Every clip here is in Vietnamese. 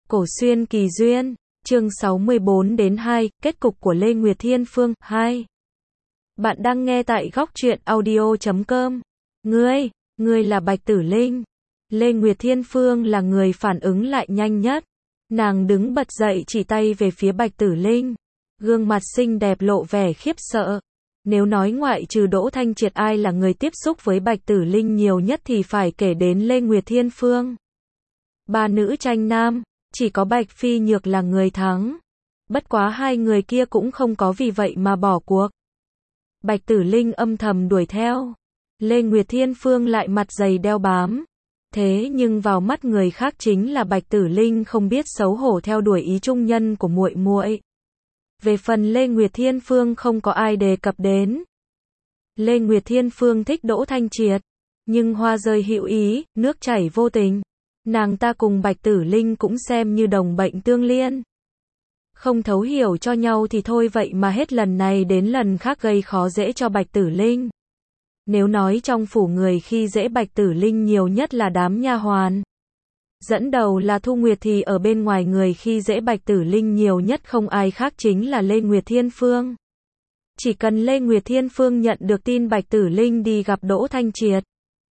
Cổ xuyên kỳ duyên, chương 64-2, kết cục của Lê Nguyệt Thiên Phương, 2. Bạn đang nghe tại góc truyện audio.com. Ngươi là Bạch Tử Linh. Lê Nguyệt Thiên Phương là người phản ứng lại nhanh nhất. Nàng đứng bật dậy chỉ tay về phía Bạch Tử Linh. Gương mặt xinh đẹp lộ vẻ khiếp sợ. Nếu nói ngoại trừ Đỗ Thanh Triệt ai là người tiếp xúc với Bạch Tử Linh nhiều nhất thì phải kể đến Lê Nguyệt Thiên Phương. Ba nữ tranh nam, chỉ có Bạch Phi Nhược là người thắng. Bất quá hai người kia cũng không có vì vậy mà bỏ cuộc. Bạch Tử Linh âm thầm đuổi theo. Lê Nguyệt Thiên Phương lại mặt dày đeo bám. Thế nhưng vào mắt người khác chính là Bạch Tử Linh không biết xấu hổ theo đuổi ý trung nhân của muội muội. Về phần Lê Nguyệt Thiên Phương không có ai đề cập đến. Lê Nguyệt Thiên Phương thích Đỗ Thanh Triệt, nhưng hoa rơi hữu ý, nước chảy vô tình. Nàng ta cùng Bạch Tử Linh cũng xem như đồng bệnh tương liên. Không thấu hiểu cho nhau thì thôi vậy mà hết lần này đến lần khác gây khó dễ cho Bạch Tử Linh. Nếu nói trong phủ người khi dễ Bạch Tử Linh nhiều nhất là đám nha hoàn. Dẫn đầu là Thu Nguyệt thì ở bên ngoài người khi dễ Bạch Tử Linh nhiều nhất không ai khác chính là Lê Nguyệt Thiên Phương. Chỉ cần Lê Nguyệt Thiên Phương nhận được tin Bạch Tử Linh đi gặp Đỗ Thanh Triệt,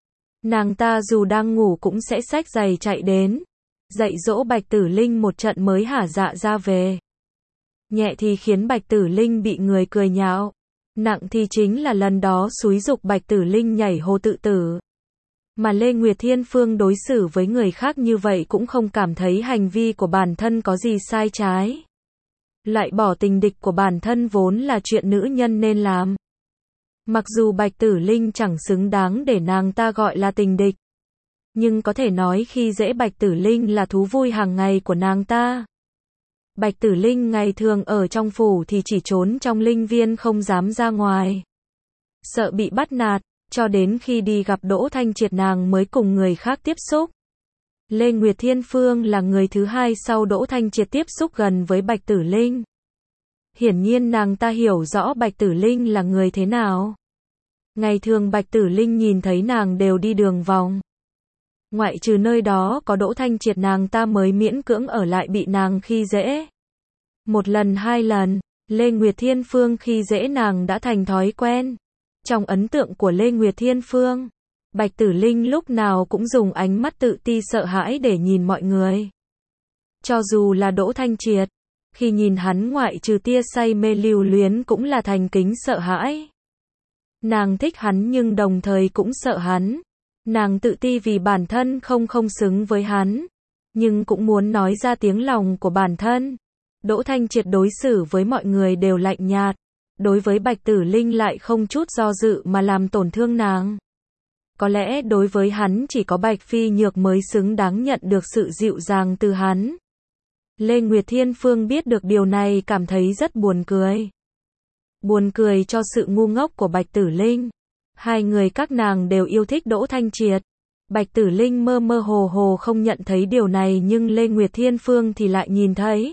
nàng ta dù đang ngủ cũng sẽ xách giày chạy đến, dạy dỗ Bạch Tử Linh một trận mới hả dạ ra về. Nhẹ thì khiến Bạch Tử Linh bị người cười nhạo, nặng thì chính là lần đó xúi giục Bạch Tử Linh nhảy hồ tự tử. Mà Lê Nguyệt Thiên Phương đối xử với người khác như vậy cũng không cảm thấy hành vi của bản thân có gì sai trái. Lại bỏ tình địch của bản thân vốn là chuyện nữ nhân nên làm. Mặc dù Bạch Tử Linh chẳng xứng đáng để nàng ta gọi là tình địch, nhưng có thể nói khi dễ Bạch Tử Linh là thú vui hàng ngày của nàng ta. Bạch Tử Linh ngày thường ở trong phủ thì chỉ trốn trong linh viên không dám ra ngoài. Sợ bị bắt nạt, cho đến khi đi gặp Đỗ Thanh Triệt nàng mới cùng người khác tiếp xúc. Lê Nguyệt Thiên Phương là người thứ hai sau Đỗ Thanh Triệt tiếp xúc gần với Bạch Tử Linh. Hiển nhiên nàng ta hiểu rõ Bạch Tử Linh là người thế nào. Ngày thường Bạch Tử Linh nhìn thấy nàng đều đi đường vòng. Ngoại trừ nơi đó có Đỗ Thanh Triệt nàng ta mới miễn cưỡng ở lại bị nàng khi dễ. Một lần hai lần, Lê Nguyệt Thiên Phương khi dễ nàng đã thành thói quen. Trong ấn tượng của Lê Nguyệt Thiên Phương, Bạch Tử Linh lúc nào cũng dùng ánh mắt tự ti sợ hãi để nhìn mọi người. Cho dù là Đỗ Thanh Triệt, khi nhìn hắn ngoại trừ tia say mê lưu luyến cũng là thành kính sợ hãi. Nàng thích hắn nhưng đồng thời cũng sợ hắn. Nàng tự ti vì bản thân không xứng với hắn, nhưng cũng muốn nói ra tiếng lòng của bản thân. Đỗ Thanh Triệt đối xử với mọi người đều lạnh nhạt, đối với Bạch Tử Linh lại không chút do dự mà làm tổn thương nàng. Có lẽ đối với hắn chỉ có Bạch Phi Nhược mới xứng đáng nhận được sự dịu dàng từ hắn. Lê Nguyệt Thiên Phương biết được điều này cảm thấy rất buồn cười. Buồn cười cho sự ngu ngốc của Bạch Tử Linh. Hai người các nàng đều yêu thích Đỗ Thanh Triệt. Bạch Tử Linh mơ mơ hồ hồ không nhận thấy điều này nhưng Lê Nguyệt Thiên Phương thì lại nhìn thấy.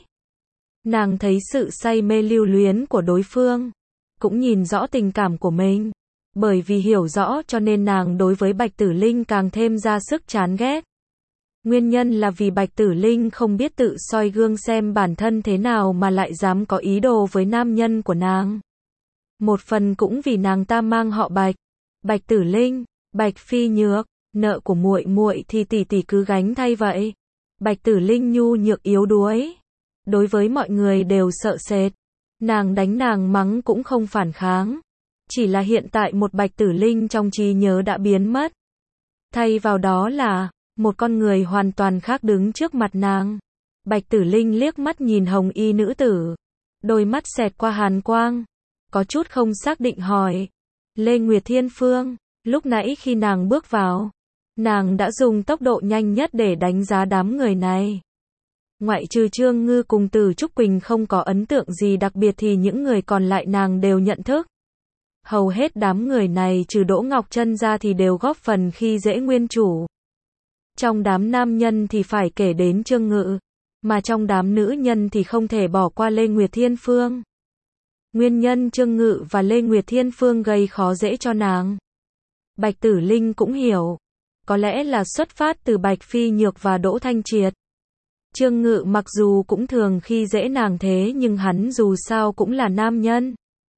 Nàng thấy sự say mê lưu luyến của đối phương, cũng nhìn rõ tình cảm của mình. Bởi vì hiểu rõ cho nên nàng đối với Bạch Tử Linh càng thêm ra sức chán ghét. Nguyên nhân là vì Bạch Tử Linh không biết tự soi gương xem bản thân thế nào mà lại dám có ý đồ với nam nhân của nàng. Một phần cũng vì nàng ta mang họ Bạch. Bạch Tử Linh, Bạch Phi Nhược, nợ của muội muội thì tỷ tỷ cứ gánh thay vậy. Bạch Tử Linh nhu nhược yếu đuối, đối với mọi người đều sợ sệt. Nàng đánh nàng mắng cũng không phản kháng. Chỉ là hiện tại một Bạch Tử Linh trong trí nhớ đã biến mất. Thay vào đó là một con người hoàn toàn khác đứng trước mặt nàng. Bạch Tử Linh liếc mắt nhìn hồng y nữ tử, đôi mắt xẹt qua hàn quang, có chút không xác định hỏi. Lê Nguyệt Thiên Phương, lúc nãy khi nàng bước vào, nàng đã dùng tốc độ nhanh nhất để đánh giá đám người này. Ngoại trừ Trương Ngư cùng Từ Trúc Quỳnh không có ấn tượng gì đặc biệt thì những người còn lại nàng đều nhận thức. Hầu hết đám người này trừ Đỗ Ngọc Trân ra thì đều góp phần khi dễ nguyên chủ. Trong đám nam nhân thì phải kể đến Trương Ngự, mà trong đám nữ nhân thì không thể bỏ qua Lê Nguyệt Thiên Phương. Nguyên nhân Trương Ngự và Lê Nguyệt Thiên Phương gây khó dễ cho nàng, Bạch Tử Linh cũng hiểu. Có lẽ là xuất phát từ Bạch Phi Nhược và Đỗ Thanh Triệt. Trương Ngự mặc dù cũng thường khi dễ nàng thế nhưng hắn dù sao cũng là nam nhân.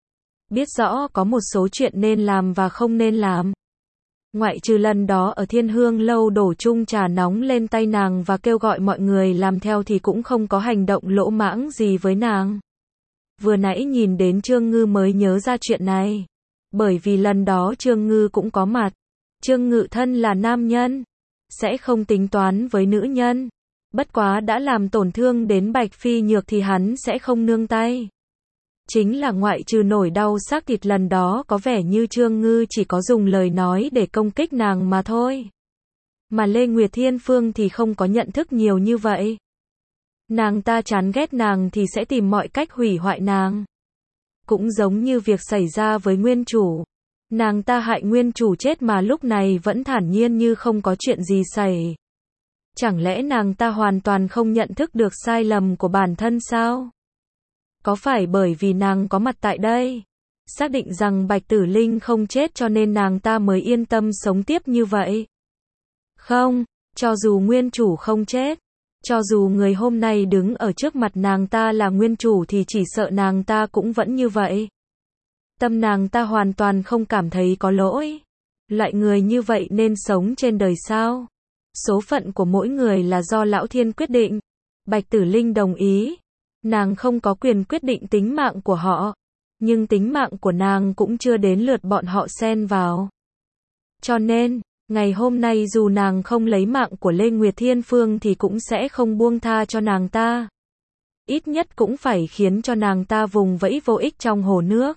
Biết rõ có một số chuyện nên làm và không nên làm. Ngoại trừ lần đó ở Thiên Hương Lâu đổ chung trà nóng lên tay nàng và kêu gọi mọi người làm theo thì cũng không có hành động lỗ mãng gì với nàng. Vừa nãy nhìn đến Trương Ngư mới nhớ ra chuyện này. Bởi vì lần đó Trương Ngư cũng có mặt. Trương Ngự thân là nam nhân, sẽ không tính toán với nữ nhân. Bất quá đã làm tổn thương đến Bạch Phi Nhược thì hắn sẽ không nương tay. Chính là ngoại trừ nổi đau xác thịt lần đó có vẻ như Trương Ngư chỉ có dùng lời nói để công kích nàng mà thôi. Mà Lê Nguyệt Thiên Phương thì không có nhận thức nhiều như vậy. Nàng ta chán ghét nàng thì sẽ tìm mọi cách hủy hoại nàng. Cũng giống như việc xảy ra với nguyên chủ. Nàng ta hại nguyên chủ chết mà lúc này vẫn thản nhiên như không có chuyện gì xảy. Chẳng lẽ nàng ta hoàn toàn không nhận thức được sai lầm của bản thân sao? Có phải bởi vì nàng có mặt tại đây, xác định rằng Bạch Tử Linh không chết cho nên nàng ta mới yên tâm sống tiếp như vậy? Không, cho dù nguyên chủ không chết, cho dù người hôm nay đứng ở trước mặt nàng ta là nguyên chủ thì chỉ sợ nàng ta cũng vẫn như vậy. Tâm nàng ta hoàn toàn không cảm thấy có lỗi. Loại người như vậy nên sống trên đời sao? Số phận của mỗi người là do Lão Thiên quyết định. Bạch Tử Linh đồng ý. Nàng không có quyền quyết định tính mạng của họ. Nhưng tính mạng của nàng cũng chưa đến lượt bọn họ xen vào. Cho nên, ngày hôm nay dù nàng không lấy mạng của Lê Nguyệt Thiên Phương thì cũng sẽ không buông tha cho nàng ta. Ít nhất cũng phải khiến cho nàng ta vùng vẫy vô ích trong hồ nước.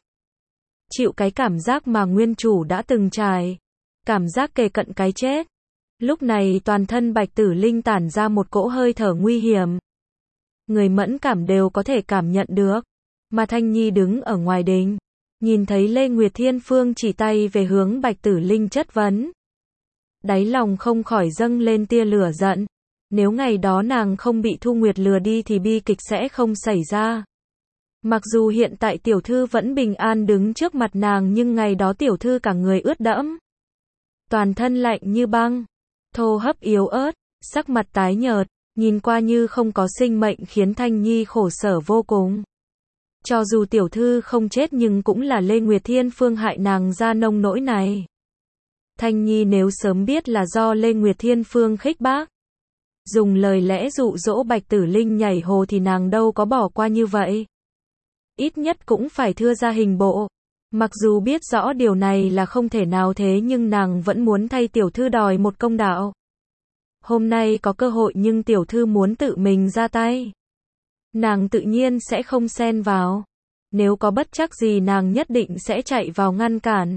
Chịu cái cảm giác mà nguyên chủ đã từng trải. Cảm giác kề cận cái chết. Lúc này toàn thân Bạch Tử Linh tản ra một cỗ hơi thở nguy hiểm. Người mẫn cảm đều có thể cảm nhận được. Mà Thanh Nhi đứng ở ngoài đình, nhìn thấy Lê Nguyệt Thiên Phương chỉ tay về hướng Bạch Tử Linh chất vấn. Đáy lòng không khỏi dâng lên tia lửa giận. Nếu ngày đó nàng không bị Thu Nguyệt lừa đi thì bi kịch sẽ không xảy ra. Mặc dù hiện tại tiểu thư vẫn bình an đứng trước mặt nàng nhưng ngày đó tiểu thư cả người ướt đẫm. Toàn thân lạnh như băng, thô hấp yếu ớt, sắc mặt tái nhợt, nhìn qua như không có sinh mệnh khiến Thanh Nhi khổ sở vô cùng. Cho dù tiểu thư không chết nhưng cũng là Lê Nguyệt Thiên Phương hại nàng ra nông nỗi này. Thanh Nhi nếu sớm biết là do Lê Nguyệt Thiên Phương khích bác, dùng lời lẽ dụ dỗ Bạch Tử Linh nhảy hồ thì nàng đâu có bỏ qua như vậy. Ít nhất cũng phải thưa ra hình bộ. Mặc dù biết rõ điều này là không thể nào thế nhưng nàng vẫn muốn thay tiểu thư đòi một công đạo. Hôm nay có cơ hội nhưng tiểu thư muốn tự mình ra tay. Nàng tự nhiên sẽ không xen vào. Nếu có bất trắc gì nàng nhất định sẽ chạy vào ngăn cản.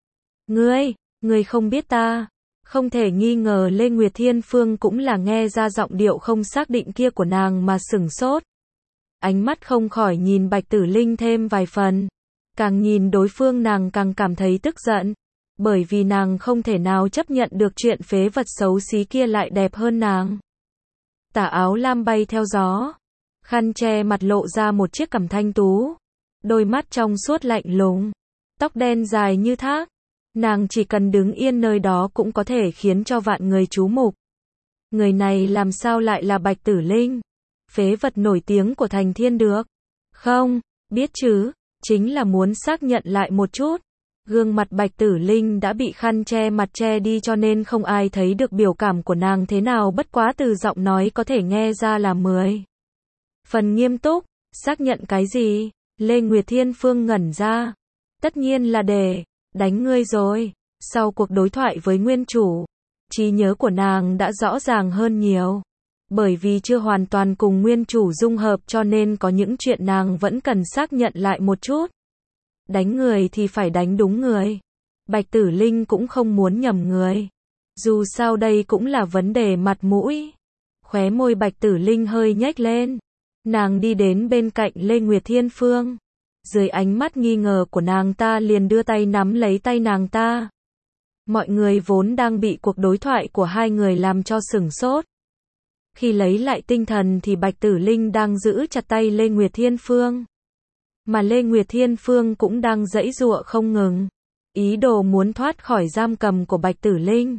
Ngươi không biết ta. Không thể nghi ngờ Lê Nguyệt Thiên Phương cũng là nghe ra giọng điệu không xác định kia của nàng mà sửng sốt. Ánh mắt không khỏi nhìn Bạch Tử Linh thêm vài phần. Càng nhìn đối phương nàng càng cảm thấy tức giận. Bởi vì nàng không thể nào chấp nhận được chuyện phế vật xấu xí kia lại đẹp hơn nàng. Tà áo lam bay theo gió. Khăn che mặt lộ ra một chiếc cằm thanh tú. Đôi mắt trong suốt lạnh lùng. Tóc đen dài như thác. Nàng chỉ cần đứng yên nơi đó cũng có thể khiến cho vạn người chú mục. Người này làm sao lại là Bạch Tử Linh? Phế vật nổi tiếng của Thành Thiên được. Không, biết chứ, chính là muốn xác nhận lại một chút. Gương mặt Bạch Tử Linh đã bị khăn che mặt che đi cho nên không ai thấy được biểu cảm của nàng thế nào, bất quá từ giọng nói có thể nghe ra là 10 phần nghiêm túc. Xác nhận cái gì? Lê Nguyệt Thiên Phương ngẩn ra. Tất nhiên là để đánh ngươi rồi. Sau cuộc đối thoại với nguyên chủ, trí nhớ của nàng đã rõ ràng hơn nhiều. Bởi vì chưa hoàn toàn cùng nguyên chủ dung hợp cho nên có những chuyện nàng vẫn cần xác nhận lại một chút. Đánh người thì phải đánh đúng người. Bạch Tử Linh cũng không muốn nhầm người. Dù sao đây cũng là vấn đề mặt mũi. Khóe môi Bạch Tử Linh hơi nhếch lên. Nàng đi đến bên cạnh Lê Nguyệt Thiên Phương. Dưới ánh mắt nghi ngờ của nàng ta liền đưa tay nắm lấy tay nàng ta. Mọi người vốn đang bị cuộc đối thoại của hai người làm cho sửng sốt. Khi lấy lại tinh thần thì Bạch Tử Linh đang giữ chặt tay Lê Nguyệt Thiên Phương. Mà Lê Nguyệt Thiên Phương cũng đang giãy giụa không ngừng. Ý đồ muốn thoát khỏi giam cầm của Bạch Tử Linh.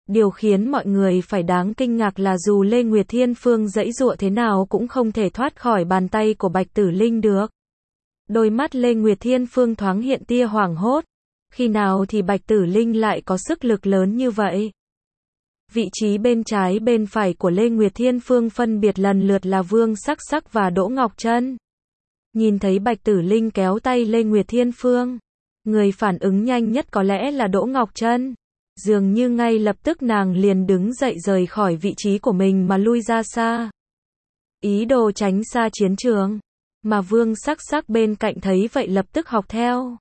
Điều khiến mọi người phải đáng kinh ngạc là dù Lê Nguyệt Thiên Phương giãy giụa thế nào cũng không thể thoát khỏi bàn tay của Bạch Tử Linh được. Đôi mắt Lê Nguyệt Thiên Phương thoáng hiện tia hoảng hốt. Khi nào thì Bạch Tử Linh lại có sức lực lớn như vậy? Vị trí bên trái bên phải của Lê Nguyệt Thiên Phương phân biệt lần lượt là Vương Sắc Sắc và Đỗ Ngọc Trân. Nhìn thấy Bạch Tử Linh kéo tay Lê Nguyệt Thiên Phương, người phản ứng nhanh nhất có lẽ là Đỗ Ngọc Trân. Dường như ngay lập tức nàng liền đứng dậy rời khỏi vị trí của mình mà lui ra xa. Ý đồ tránh xa chiến trường. Mà Vương Sắc Sắc bên cạnh thấy vậy lập tức học theo.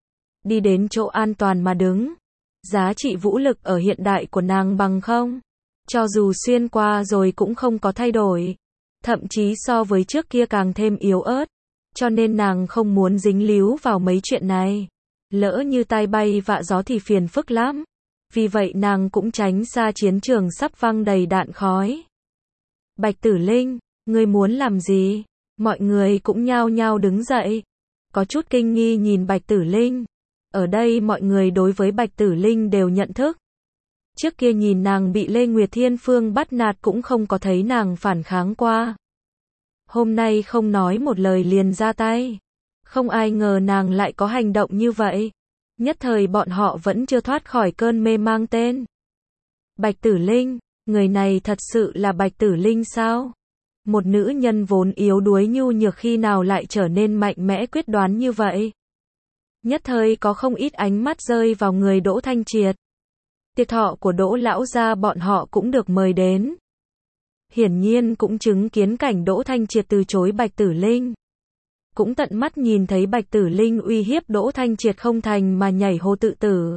Đi đến chỗ an toàn mà đứng. Giá trị vũ lực ở hiện đại của nàng bằng không. Cho dù xuyên qua rồi cũng không có thay đổi. Thậm chí so với trước kia càng thêm yếu ớt. Cho nên nàng không muốn dính líu vào mấy chuyện này. Lỡ như tai bay vạ gió thì phiền phức lắm. Vì vậy nàng cũng tránh xa chiến trường sắp văng đầy đạn khói. Bạch Tử Linh, ngươi muốn làm gì? Mọi người cũng nhao nhao đứng dậy. Có chút kinh nghi nhìn Bạch Tử Linh. Ở đây mọi người đối với Bạch Tử Linh đều nhận thức. Trước kia nhìn nàng bị Lê Nguyệt Thiên Phương bắt nạt cũng không có thấy nàng phản kháng qua. Hôm nay không nói một lời liền ra tay. Không ai ngờ nàng lại có hành động như vậy. Nhất thời bọn họ vẫn chưa thoát khỏi cơn mê mang tên. Bạch Tử Linh, người này thật sự là Bạch Tử Linh sao? Một nữ nhân vốn yếu đuối nhu nhược khi nào lại trở nên mạnh mẽ quyết đoán như vậy? Nhất thời có không ít ánh mắt rơi vào người Đỗ Thanh Triệt. Tiệc thọ của Đỗ lão gia bọn họ cũng được mời đến. Hiển nhiên cũng chứng kiến cảnh Đỗ Thanh Triệt từ chối Bạch Tử Linh. Cũng tận mắt nhìn thấy Bạch Tử Linh uy hiếp Đỗ Thanh Triệt không thành mà nhảy hồ tự tử.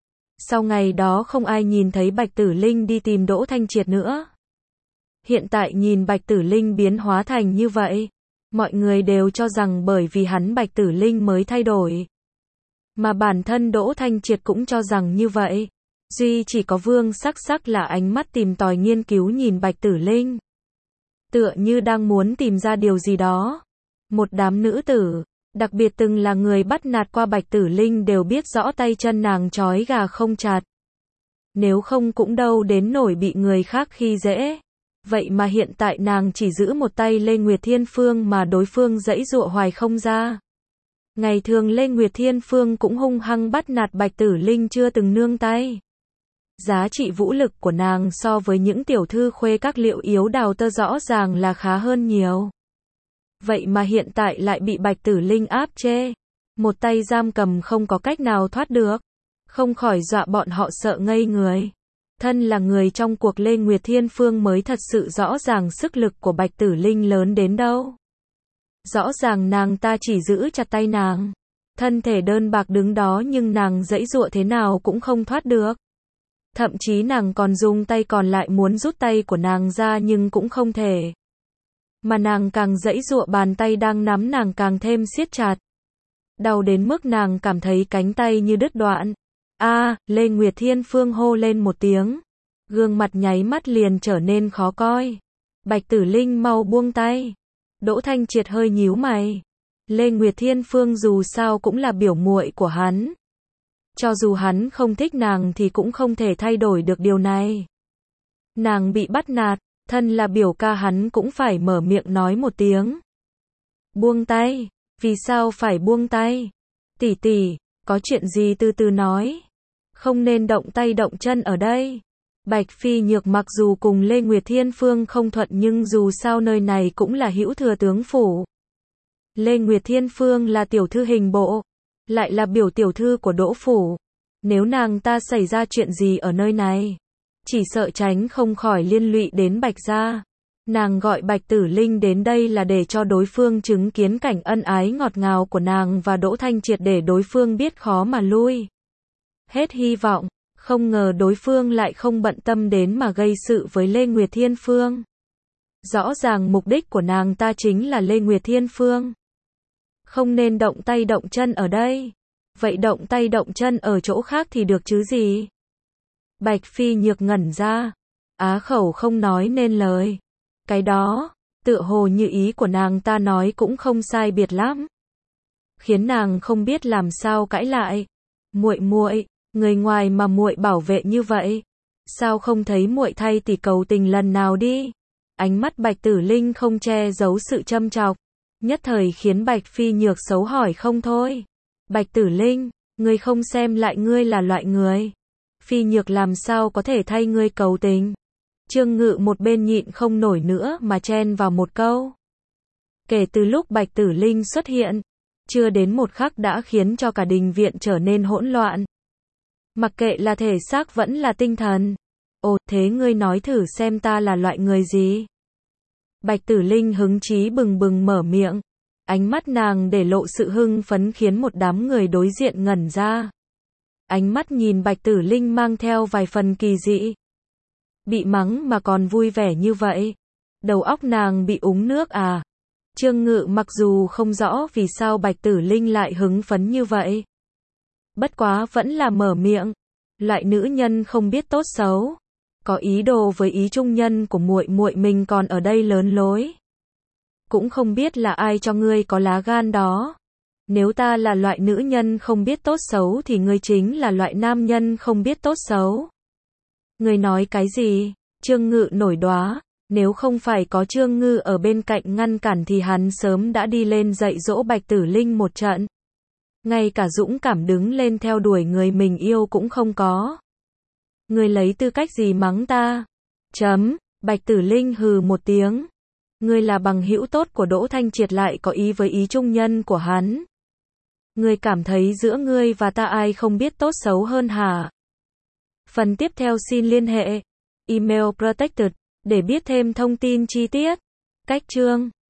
Sau ngày đó không ai nhìn thấy Bạch Tử Linh đi tìm Đỗ Thanh Triệt nữa. Hiện tại nhìn Bạch Tử Linh biến hóa thành như vậy, mọi người đều cho rằng bởi vì hắn Bạch Tử Linh mới thay đổi. Mà bản thân Đỗ Thanh Triệt cũng cho rằng như vậy. Duy chỉ có Vương Sắc Sắc là ánh mắt tìm tòi nghiên cứu nhìn Bạch Tử Linh. Tựa như đang muốn tìm ra điều gì đó. Một đám nữ tử, đặc biệt từng là người bắt nạt qua Bạch Tử Linh đều biết rõ tay chân nàng trói gà không chặt. Nếu không cũng đâu đến nổi bị người khác khi dễ. Vậy mà hiện tại nàng chỉ giữ một tay Lê Nguyệt Thiên Phương mà đối phương giãy giụa hoài không ra. Ngày thường Lê Nguyệt Thiên Phương cũng hung hăng bắt nạt Bạch Tử Linh chưa từng nương tay. Giá trị vũ lực của nàng so với những tiểu thư khuê các Liệu Yếu Đào Tơ rõ ràng là khá hơn nhiều. Vậy mà hiện tại lại bị Bạch Tử Linh áp chế. Một tay giam cầm không có cách nào thoát được. Không khỏi dọa bọn họ sợ ngây người. Thân là người trong cuộc Lê Nguyệt Thiên Phương mới thật sự rõ ràng sức lực của Bạch Tử Linh lớn đến đâu. Rõ ràng nàng ta chỉ giữ chặt tay nàng. Thân thể đơn bạc đứng đó nhưng nàng giãy giụa thế nào cũng không thoát được. Thậm chí nàng còn dùng tay còn lại muốn rút tay của nàng ra nhưng cũng không thể. Mà nàng càng giãy giụa bàn tay đang nắm nàng càng thêm siết chặt. Đau đến mức nàng cảm thấy cánh tay như đứt đoạn. Lê Nguyệt Thiên Phương hô lên một tiếng. Gương mặt nháy mắt liền trở nên khó coi. Bạch Tử Linh mau buông tay. Đỗ Thanh Triệt hơi nhíu mày. Lê Nguyệt Thiên Phương dù sao cũng là biểu muội của hắn. Cho dù hắn không thích nàng thì cũng không thể thay đổi được điều này. Nàng bị bắt nạt, thân là biểu ca hắn cũng phải mở miệng nói một tiếng. Buông tay, vì sao phải buông tay? Tỷ tỷ, có chuyện gì từ từ nói. Không nên động tay động chân ở đây. Bạch Phi Nhược mặc dù cùng Lê Nguyệt Thiên Phương không thuận nhưng dù sao nơi này cũng là hữu thừa tướng phủ. Lê Nguyệt Thiên Phương là tiểu thư hình bộ, lại là biểu tiểu thư của Đỗ phủ. Nếu nàng ta xảy ra chuyện gì ở nơi này, chỉ sợ tránh không khỏi liên lụy đến Bạch gia. Nàng gọi Bạch Tử Linh đến đây là để cho đối phương chứng kiến cảnh ân ái ngọt ngào của nàng và Đỗ Thanh Triệt để đối phương biết khó mà lui. Hết hy vọng, không ngờ đối phương lại không bận tâm đến mà gây sự với Lê Nguyệt Thiên Phương. Rõ ràng mục đích của nàng ta chính là Lê Nguyệt Thiên Phương. Không nên động tay động chân ở đây. Vậy động tay động chân ở chỗ khác thì được chứ gì? Bạch Phi Nhược ngẩn ra. Á khẩu không nói nên lời. Cái đó, tựa hồ như ý của nàng ta nói cũng không sai biệt lắm. Khiến nàng không biết làm sao cãi lại. Muội muội, người ngoài mà muội bảo vệ như vậy, Sao không thấy muội thay tỷ cầu tình lần nào đi? Ánh mắt Bạch Tử Linh không che giấu sự châm chọc, nhất thời khiến Bạch Phi Nhược xấu hỏi không thôi. Bạch Tử Linh, ngươi không xem lại ngươi là loại người. Phi Nhược làm sao có thể thay ngươi cầu tình? Trương Ngự một bên nhịn không nổi nữa mà chen vào một câu. Kể từ lúc Bạch Tử Linh xuất hiện, chưa đến một khắc đã khiến cho cả đình viện trở nên hỗn loạn. Mặc kệ là thể xác vẫn là tinh thần. Ồ, thế ngươi nói thử xem ta là loại người gì? Bạch Tử Linh hứng chí bừng bừng mở miệng. Ánh mắt nàng để lộ sự hưng phấn khiến một đám người đối diện ngẩn ra. Ánh mắt nhìn Bạch Tử Linh mang theo vài phần kỳ dị. Bị mắng mà còn vui vẻ như vậy. Đầu óc nàng bị uống nước à? Trương Ngự mặc dù không rõ vì sao Bạch Tử Linh lại hứng phấn như vậy. Bất quá vẫn là mở miệng. Loại nữ nhân không biết tốt xấu. Có ý đồ với ý trung nhân của muội muội mình còn ở đây lớn lối. Cũng không biết là ai cho ngươi có lá gan đó. Nếu ta là loại nữ nhân không biết tốt xấu thì ngươi chính là loại nam nhân không biết tốt xấu. Ngươi nói cái gì? Trương Ngự nổi đoá. Nếu không phải có Trương Ngư ở bên cạnh ngăn cản thì hắn sớm đã đi lên dạy dỗ Bạch Tử Linh một trận. Ngay cả dũng cảm đứng lên theo đuổi người mình yêu cũng không có. Ngươi lấy tư cách gì mắng ta? Bạch Tử Linh hừ một tiếng. Ngươi là bằng hữu tốt của Đỗ Thanh Triệt lại có ý với ý trung nhân của hắn. Ngươi cảm thấy giữa ngươi và ta ai không biết tốt xấu hơn hả? Phần tiếp theo xin liên hệ. Email protected. Để biết thêm thông tin chi tiết. Cách chương